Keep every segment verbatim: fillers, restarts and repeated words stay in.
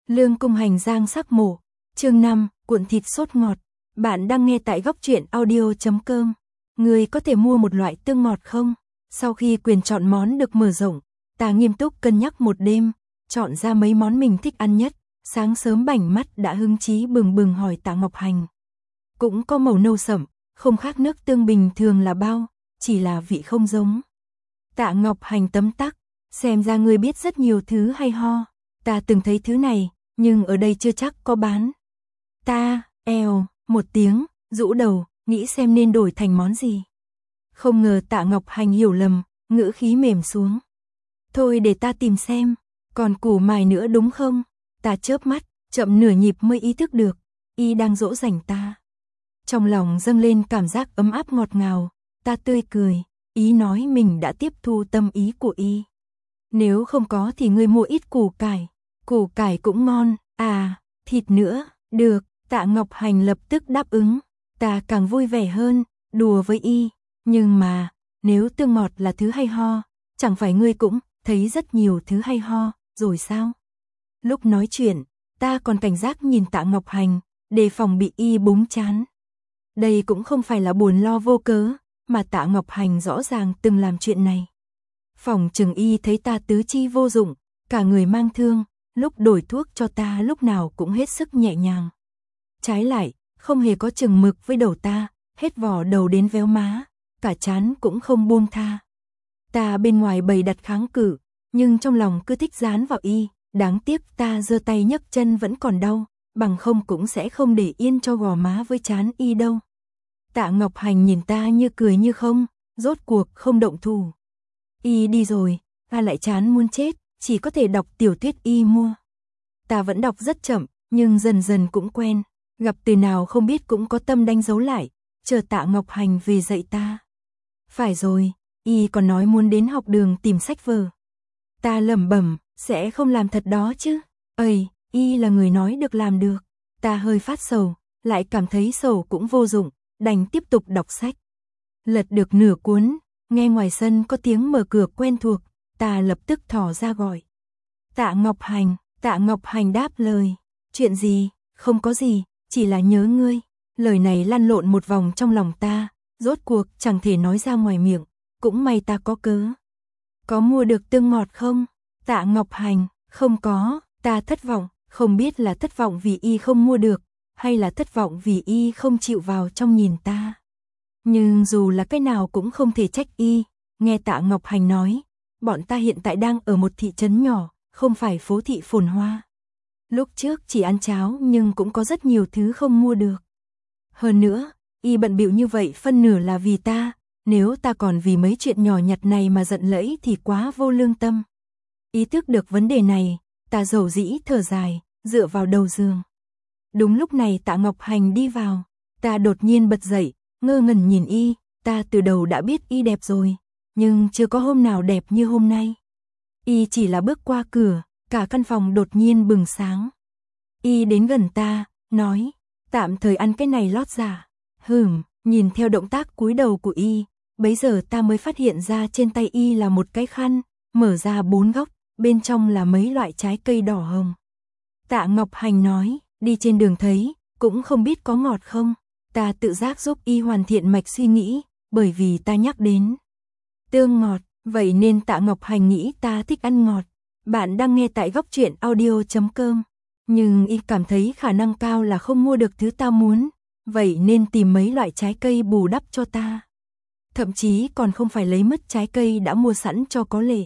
Lương Cung Hành Giang sắc mổ. Chương năm, cuộn thịt sốt ngọt. Bạn đang nghe tại góc truyện audio chấm com. Người có thể mua một loại tương ngọt không? Sau khi quyền chọn món được mở rộng, ta nghiêm túc cân nhắc một đêm, chọn ra mấy món mình thích ăn nhất. Sáng sớm bảnh mắt đã hứng chí bừng bừng hỏi Tạ Ngọc Hành. Cũng có màu nâu sẫm, không khác nước tương bình thường là bao, chỉ là vị không giống. Tạ Ngọc Hành tấm tắc, xem ra ngươi biết rất nhiều thứ hay ho. Ta từng thấy thứ này, nhưng ở đây chưa chắc có bán. Ta, eo, một tiếng, rũ đầu, nghĩ xem nên đổi thành món gì. Không ngờ Tạ Ngọc Hành hiểu lầm, ngữ khí mềm xuống. Thôi để ta tìm xem, còn củ mài nữa đúng không? Ta chớp mắt, chậm nửa nhịp mới ý thức được, y đang dỗ dành ta. Trong lòng dâng lên cảm giác ấm áp ngọt ngào, ta tươi cười, ý nói mình đã tiếp thu tâm ý của y. Nếu không có thì ngươi mua ít củ cải, củ cải cũng ngon, à, thịt nữa, được, Tạ Ngọc Hành lập tức đáp ứng, ta càng vui vẻ hơn, đùa với y, nhưng mà, nếu tương ngọt là thứ hay ho, chẳng phải ngươi cũng thấy rất nhiều thứ hay ho, rồi sao? Lúc nói chuyện, ta còn cảnh giác nhìn Tạ Ngọc Hành, đề phòng bị y búng chán. Đây cũng không phải là buồn lo vô cớ, mà Tạ Ngọc Hành rõ ràng từng làm chuyện này. Phòng trừng y thấy ta tứ chi vô dụng, cả người mang thương, lúc đổi thuốc cho ta lúc nào cũng hết sức nhẹ nhàng. Trái lại, không hề có chừng mực với đầu ta, hết vỏ đầu đến véo má, cả trán cũng không buông tha. Ta bên ngoài bày đặt kháng cự, nhưng trong lòng cứ thích dán vào y, đáng tiếc ta giơ tay nhấc chân vẫn còn đau, bằng không cũng sẽ không để yên cho gò má với trán y đâu. Tạ Ngọc Hành nhìn ta như cười như không, rốt cuộc không động thủ. Y đi rồi, ta lại chán muốn chết, chỉ có thể đọc tiểu thuyết y mua. Ta vẫn đọc rất chậm, nhưng dần dần cũng quen, gặp từ nào không biết cũng có tâm đánh dấu lại, chờ Tạ Ngọc Hành về dạy ta. Phải rồi, y còn nói muốn đến học đường tìm sách vở. Ta lẩm bẩm, sẽ không làm thật đó chứ. Ây, y là người nói được làm được. Ta hơi phát sầu, lại cảm thấy sầu cũng vô dụng, đành tiếp tục đọc sách. Lật được nửa cuốn, nghe ngoài sân có tiếng mở cửa quen thuộc, ta lập tức thò ra gọi. Tạ Ngọc Hành, Tạ Ngọc Hành đáp lời. Chuyện gì? Không có gì, chỉ là nhớ ngươi. Lời này lăn lộn một vòng trong lòng ta, rốt cuộc chẳng thể nói ra ngoài miệng, cũng may ta có cớ. Có mua được tương ngọt không? Tạ Ngọc Hành, không có, ta thất vọng, không biết là thất vọng vì y không mua được, hay là thất vọng vì y không chịu vào trong nhìn ta. Nhưng dù là cái nào cũng không thể trách y, nghe Tạ Ngọc Hành nói, bọn ta hiện tại đang ở một thị trấn nhỏ, không phải phố thị phồn hoa. Lúc trước chỉ ăn cháo nhưng cũng có rất nhiều thứ không mua được. Hơn nữa, y bận bịu như vậy phân nửa là vì ta, nếu ta còn vì mấy chuyện nhỏ nhặt này mà giận lẫy thì quá vô lương tâm. Ý thức được vấn đề này, ta dầu dĩ thở dài, dựa vào đầu giường. Đúng lúc này Tạ Ngọc Hành đi vào, ta đột nhiên bật dậy, ngơ ngẩn nhìn y, ta từ đầu đã biết y đẹp rồi, nhưng chưa có hôm nào đẹp như hôm nay. Y chỉ là bước qua cửa, cả căn phòng đột nhiên bừng sáng. Y đến gần ta, nói, tạm thời ăn cái này lót giả. Hừm, nhìn theo động tác cúi đầu của y, bấy giờ ta mới phát hiện ra trên tay y là một cái khăn, mở ra bốn góc, bên trong là mấy loại trái cây đỏ hồng. Tạ Ngọc Hành nói, đi trên đường thấy, cũng không biết có ngọt không. Ta tự giác giúp y hoàn thiện mạch suy nghĩ, bởi vì ta nhắc đến tương ngọt, vậy nên Tạ Ngọc Hành nghĩ ta thích ăn ngọt. Bạn đang nghe tại góc truyện audio chấm com, nhưng y cảm thấy khả năng cao là không mua được thứ ta muốn, vậy nên tìm mấy loại trái cây bù đắp cho ta. Thậm chí còn không phải lấy mất trái cây đã mua sẵn cho có lệ.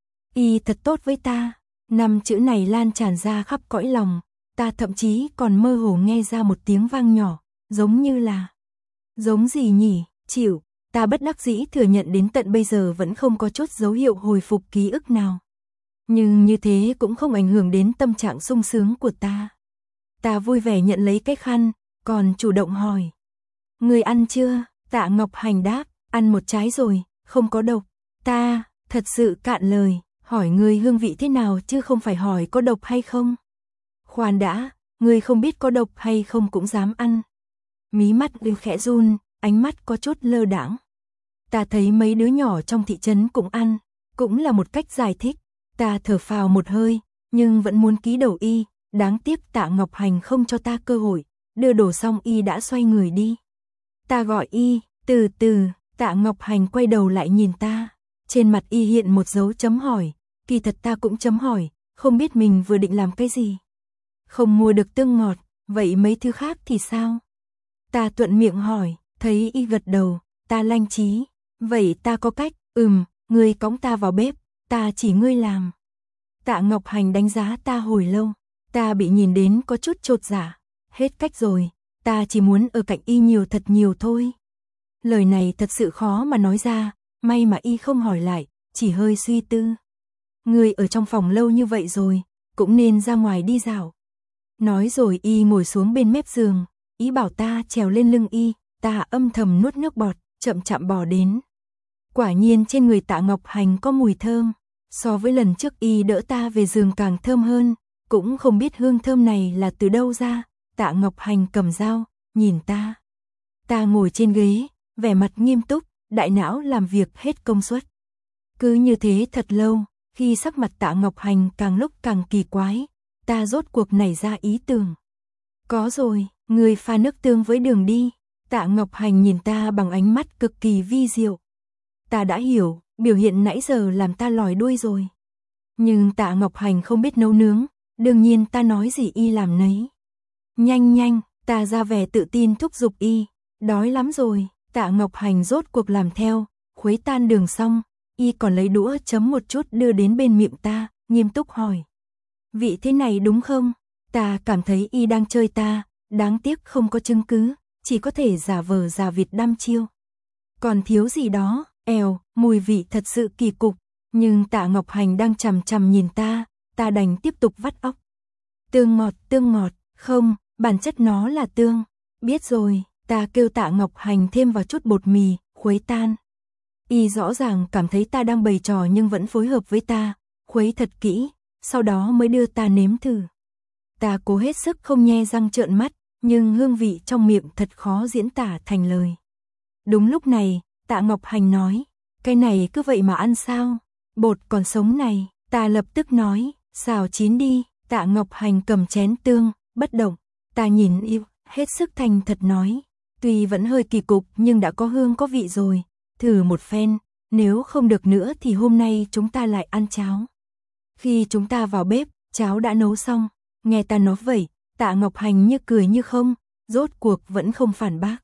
Y thật tốt với ta, năm chữ này lan tràn ra khắp cõi lòng, ta thậm chí còn mơ hồ nghe ra một tiếng vang nhỏ, giống như là... Giống gì nhỉ? Chịu, ta bất đắc dĩ thừa nhận đến tận bây giờ vẫn không có chút dấu hiệu hồi phục ký ức nào. Nhưng như thế cũng không ảnh hưởng đến tâm trạng sung sướng của ta. Ta vui vẻ nhận lấy cái khăn, còn chủ động hỏi. Người ăn chưa? Tạ Ngọc Hành đáp, ăn một trái rồi, không có độc. Ta, thật sự cạn lời, hỏi người hương vị thế nào chứ không phải hỏi có độc hay không. Khoan đã, người không biết có độc hay không cũng dám ăn. Mí mắt đều khẽ run, ánh mắt có chút lơ đãng. Ta thấy mấy đứa nhỏ trong thị trấn cũng ăn, cũng là một cách giải thích. Ta thở phào một hơi, nhưng vẫn muốn ký đầu y, đáng tiếc Tạ Ngọc Hành không cho ta cơ hội, đưa đồ xong y đã xoay người đi. Ta gọi y, từ từ, Tạ Ngọc Hành quay đầu lại nhìn ta, trên mặt y hiện một dấu chấm hỏi, kỳ thật ta cũng chấm hỏi, không biết mình vừa định làm cái gì. Không mua được tương ngọt, vậy mấy thứ khác thì sao? Ta thuận miệng hỏi, thấy y gật đầu, ta lanh trí, vậy ta có cách, ừm, ngươi cõng ta vào bếp, ta chỉ ngươi làm. Tạ Ngọc Hành đánh giá ta hồi lâu, ta bị nhìn đến có chút chột dạ, hết cách rồi, ta chỉ muốn ở cạnh y nhiều thật nhiều thôi. Lời này thật sự khó mà nói ra, may mà y không hỏi lại, chỉ hơi suy tư. Ngươi ở trong phòng lâu như vậy rồi, cũng nên ra ngoài đi dạo. Nói rồi y ngồi xuống bên mép giường, ý bảo ta trèo lên lưng y, ta âm thầm nuốt nước bọt, chậm chậm bò đến. Quả nhiên trên người Tạ Ngọc Hành có mùi thơm, so với lần trước y đỡ ta về giường càng thơm hơn, cũng không biết hương thơm này là từ đâu ra. Tạ Ngọc Hành cầm dao, nhìn ta. Ta ngồi trên ghế, vẻ mặt nghiêm túc, đại não làm việc hết công suất. Cứ như thế thật lâu, khi sắc mặt Tạ Ngọc Hành càng lúc càng kỳ quái, ta rốt cuộc nảy ra ý tưởng. Có rồi, ngươi pha nước tương với đường đi. Tạ Ngọc Hành nhìn ta bằng ánh mắt cực kỳ vi diệu. Ta đã hiểu, biểu hiện nãy giờ làm ta lòi đuôi rồi. Nhưng Tạ Ngọc Hành không biết nấu nướng, đương nhiên ta nói gì y làm nấy. Nhanh nhanh, ta ra vẻ tự tin thúc giục y, đói lắm rồi. Tạ Ngọc Hành rốt cuộc làm theo, khuấy tan đường xong, y còn lấy đũa chấm một chút đưa đến bên miệng ta, nghiêm túc hỏi. Vị thế này đúng không? Ta cảm thấy y đang chơi ta, đáng tiếc không có chứng cứ, chỉ có thể giả vờ giả vịt đăm chiêu. Còn thiếu gì đó, èo, mùi vị thật sự kỳ cục, nhưng Tạ Ngọc Hành đang chằm chằm nhìn ta, ta đành tiếp tục vắt óc. Tương ngọt, tương ngọt, không, bản chất nó là tương. Biết rồi, ta kêu Tạ Ngọc Hành thêm vào chút bột mì, khuấy tan. Y rõ ràng cảm thấy ta đang bày trò nhưng vẫn phối hợp với ta, khuấy thật kỹ, sau đó mới đưa ta nếm thử. Ta cố hết sức không nhe răng trợn mắt, nhưng hương vị trong miệng thật khó diễn tả thành lời. Đúng lúc này, Tạ Ngọc Hành nói, cái này cứ vậy mà ăn sao? Bột còn sống này, ta lập tức nói, xào chín đi. Tạ Ngọc Hành cầm chén tương, bất động, ta nhìn yêu, hết sức thành thật nói, tuy vẫn hơi kỳ cục nhưng đã có hương có vị rồi, thử một phen, nếu không được nữa thì hôm nay chúng ta lại ăn cháo. Khi chúng ta vào bếp, cháo đã nấu xong, nghe ta nói vậy, Tạ Ngọc Hành như cười như không, rốt cuộc vẫn không phản bác.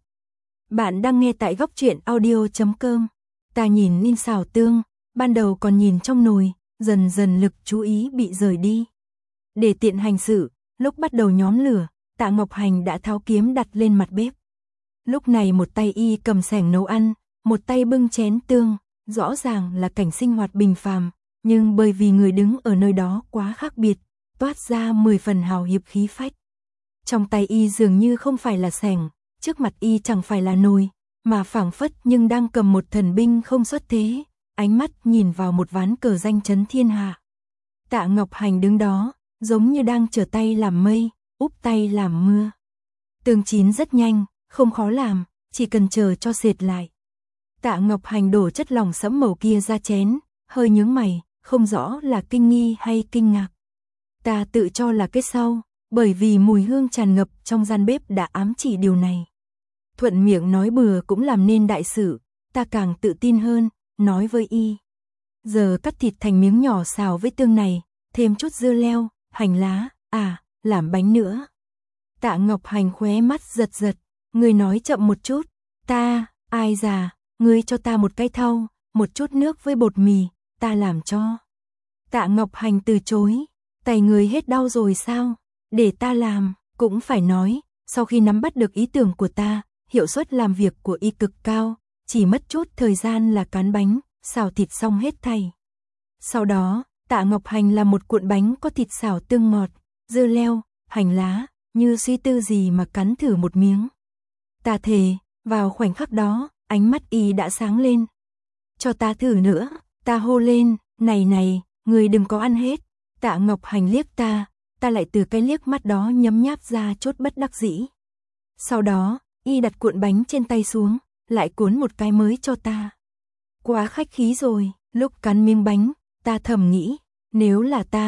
Bạn đang nghe tại góc truyện audio chấm com. Ta nhìn in xào tương, ban đầu còn nhìn trong nồi, dần dần lực chú ý bị rời đi. Để tiện hành sự, lúc bắt đầu nhóm lửa, Tạ Ngọc Hành đã tháo kiếm đặt lên mặt bếp. Lúc này một tay y cầm xẻng nấu ăn, một tay bưng chén tương, rõ ràng là cảnh sinh hoạt bình phàm, nhưng bởi vì người đứng ở nơi đó quá khác biệt, toát ra mười phần hào hiệp khí phách. Trong tay y dường như không phải là xẻng, trước mặt y chẳng phải là nồi, mà phảng phất nhưng đang cầm một thần binh không xuất thế, ánh mắt nhìn vào một ván cờ danh chấn thiên hạ. Tạ Ngọc Hành đứng đó, giống như đang trở tay làm mây, úp tay làm mưa. Tương chín rất nhanh, không khó làm, chỉ cần chờ cho sệt lại. Tạ Ngọc Hành đổ chất lỏng sẫm màu kia ra chén, hơi nhướng mày, không rõ là kinh nghi hay kinh ngạc. Ta tự cho là cái sau, bởi vì mùi hương tràn ngập trong gian bếp đã ám chỉ điều này. Thuận miệng nói bừa cũng làm nên đại sự, ta càng tự tin hơn, nói với y. Giờ cắt thịt thành miếng nhỏ xào với tương này, thêm chút dưa leo, hành lá, à, làm bánh nữa. Tạ Ngọc Hành khóe mắt giật giật, ngươi nói chậm một chút, ta, ai già, ngươi cho ta một cái thau, một chút nước với bột mì, ta làm cho. Tạ Ngọc Hành từ chối, tay người hết đau rồi sao, để ta làm, cũng phải nói, sau khi nắm bắt được ý tưởng của ta, hiệu suất làm việc của y cực cao, chỉ mất chút thời gian là cán bánh, xào thịt xong hết thảy. Sau đó, Tạ Ngọc Hành làm một cuộn bánh có thịt xào tương ngọt, dưa leo, hành lá, như suy tư gì mà cắn thử một miếng. Ta thề, vào khoảnh khắc đó, ánh mắt y đã sáng lên. Cho ta thử nữa, ta hô lên, này này, người đừng có ăn hết. Tạ Ngọc Hành liếc ta, ta lại từ cái liếc mắt đó nhấm nháp ra chút bất đắc dĩ. Sau đó, y đặt cuộn bánh trên tay xuống, lại cuốn một cái mới cho ta. Quá khách khí rồi, lúc cắn miếng bánh, ta thầm nghĩ, nếu là ta,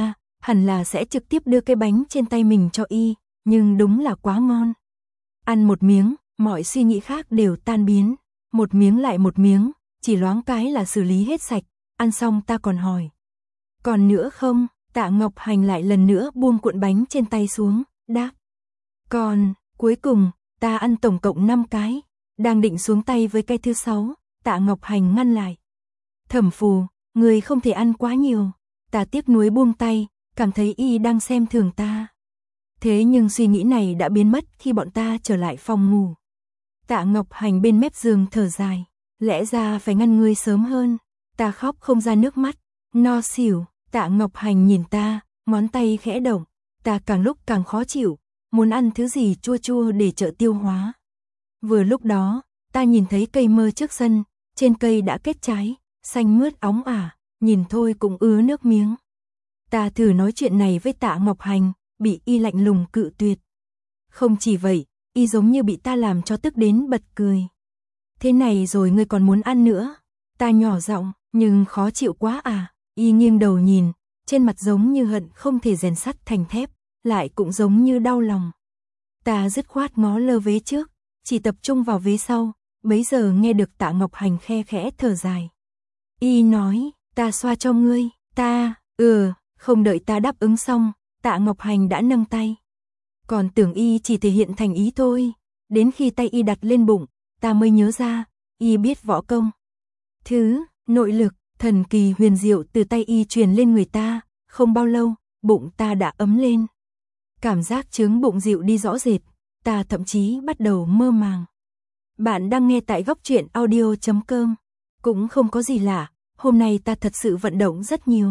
hẳn là sẽ trực tiếp đưa cái bánh trên tay mình cho y, nhưng đúng là quá ngon. Ăn một miếng, mọi suy nghĩ khác đều tan biến, một miếng lại một miếng, chỉ loáng cái là xử lý hết sạch, ăn xong ta còn hỏi. Còn nữa không? Tạ Ngọc Hành lại lần nữa buông cuộn bánh trên tay xuống, đáp. Còn, cuối cùng, ta ăn tổng cộng năm cái, đang định xuống tay với cái thứ sáu, Tạ Ngọc Hành ngăn lại. Thẩm Phù, người không thể ăn quá nhiều, ta tiếc nuối buông tay, cảm thấy y đang xem thường ta. Thế nhưng suy nghĩ này đã biến mất khi bọn ta trở lại phòng ngủ. Tạ Ngọc Hành bên mép giường thở dài, lẽ ra phải ngăn ngươi sớm hơn, ta khóc không ra nước mắt, no xỉu. Tạ Ngọc Hành nhìn ta, ngón tay khẽ động, ta càng lúc càng khó chịu, muốn ăn thứ gì chua chua để trợ tiêu hóa. Vừa lúc đó, ta nhìn thấy cây mơ trước sân, trên cây đã kết trái, xanh mướt óng ả, nhìn thôi cũng ứa nước miếng. Ta thử nói chuyện này với Tạ Ngọc Hành, bị y lạnh lùng cự tuyệt. Không chỉ vậy, y giống như bị ta làm cho tức đến bật cười. Thế này rồi ngươi còn muốn ăn nữa? Ta nhỏ giọng, nhưng khó chịu quá à. Y nghiêng đầu nhìn, trên mặt giống như hận không thể rèn sắt thành thép, lại cũng giống như đau lòng. Ta dứt khoát ngó lơ vế trước, chỉ tập trung vào vế sau, bấy giờ nghe được Tạ Ngọc Hành khe khẽ thở dài. Y nói, ta xoa cho ngươi, ta, ừ, không đợi ta đáp ứng xong, Tạ Ngọc Hành đã nâng tay. Còn tưởng y chỉ thể hiện thành ý thôi, đến khi tay y đặt lên bụng, ta mới nhớ ra, y biết võ công. Thứ, nội lực, thần kỳ huyền diệu từ tay y truyền lên người ta, không bao lâu, bụng ta đã ấm lên. Cảm giác chướng bụng dịu đi rõ rệt, ta thậm chí bắt đầu mơ màng. Bạn đang nghe tại góc truyện audio chấm com. Cũng không có gì lạ, hôm nay ta thật sự vận động rất nhiều.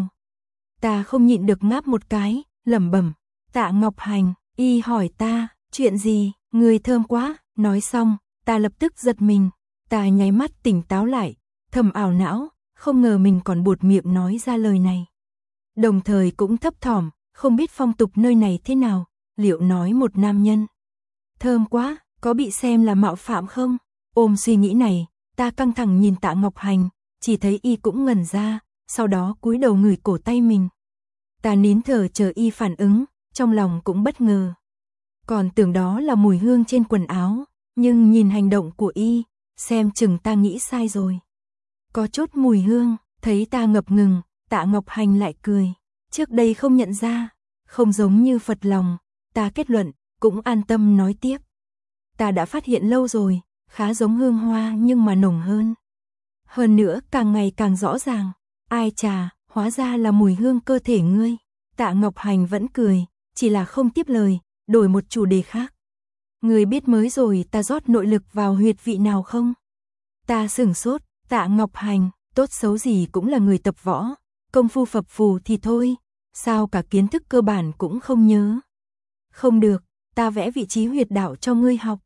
Ta không nhịn được ngáp một cái, lẩm bẩm. Tạ Ngọc Hành, y hỏi ta, chuyện gì, người thơm quá, nói xong, ta lập tức giật mình. Ta nháy mắt tỉnh táo lại, thầm ảo não, không ngờ mình còn buột miệng nói ra lời này. Đồng thời cũng thấp thỏm, không biết phong tục nơi này thế nào, liệu nói một nam nhân. Thơm quá, có bị xem là mạo phạm không? Ôm suy nghĩ này, ta căng thẳng nhìn Tạ Ngọc Hành, chỉ thấy y cũng ngẩn ra, sau đó cúi đầu ngửi cổ tay mình. Ta nín thở chờ y phản ứng, trong lòng cũng bất ngờ. Còn tưởng đó là mùi hương trên quần áo, nhưng nhìn hành động của y, xem chừng ta nghĩ sai rồi. Có chút mùi hương, thấy ta ngập ngừng, Tạ Ngọc Hành lại cười. Trước đây không nhận ra, không giống như phật lòng, ta kết luận, cũng an tâm nói tiếp. Ta đã phát hiện lâu rồi, khá giống hương hoa nhưng mà nồng hơn. Hơn nữa càng ngày càng rõ ràng, ai chà, hóa ra là mùi hương cơ thể ngươi. Tạ Ngọc Hành vẫn cười, chỉ là không tiếp lời, đổi một chủ đề khác. Ngươi biết mới rồi ta rót nội lực vào huyệt vị nào không? Ta sửng sốt, Tạ Ngọc Hành, tốt xấu gì cũng là người tập võ, công phu phập phù thì thôi, sao cả kiến thức cơ bản cũng không nhớ. Không được, ta vẽ vị trí huyệt đạo cho ngươi học.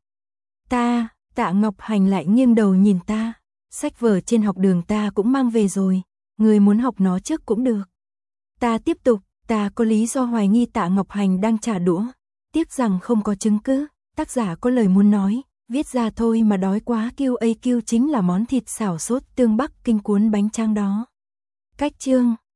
Ta, Tạ Ngọc Hành lại nghiêng đầu nhìn ta, sách vở trên học đường ta cũng mang về rồi, ngươi muốn học nó trước cũng được. Ta tiếp tục, ta có lý do hoài nghi Tạ Ngọc Hành đang trả đũa, tiếc rằng không có chứng cứ, tác giả có lời muốn nói, viết ra thôi mà đói quá. Q A Q chính là món thịt xào sốt tương Bắc Kinh cuốn bánh tráng đó. Cách chương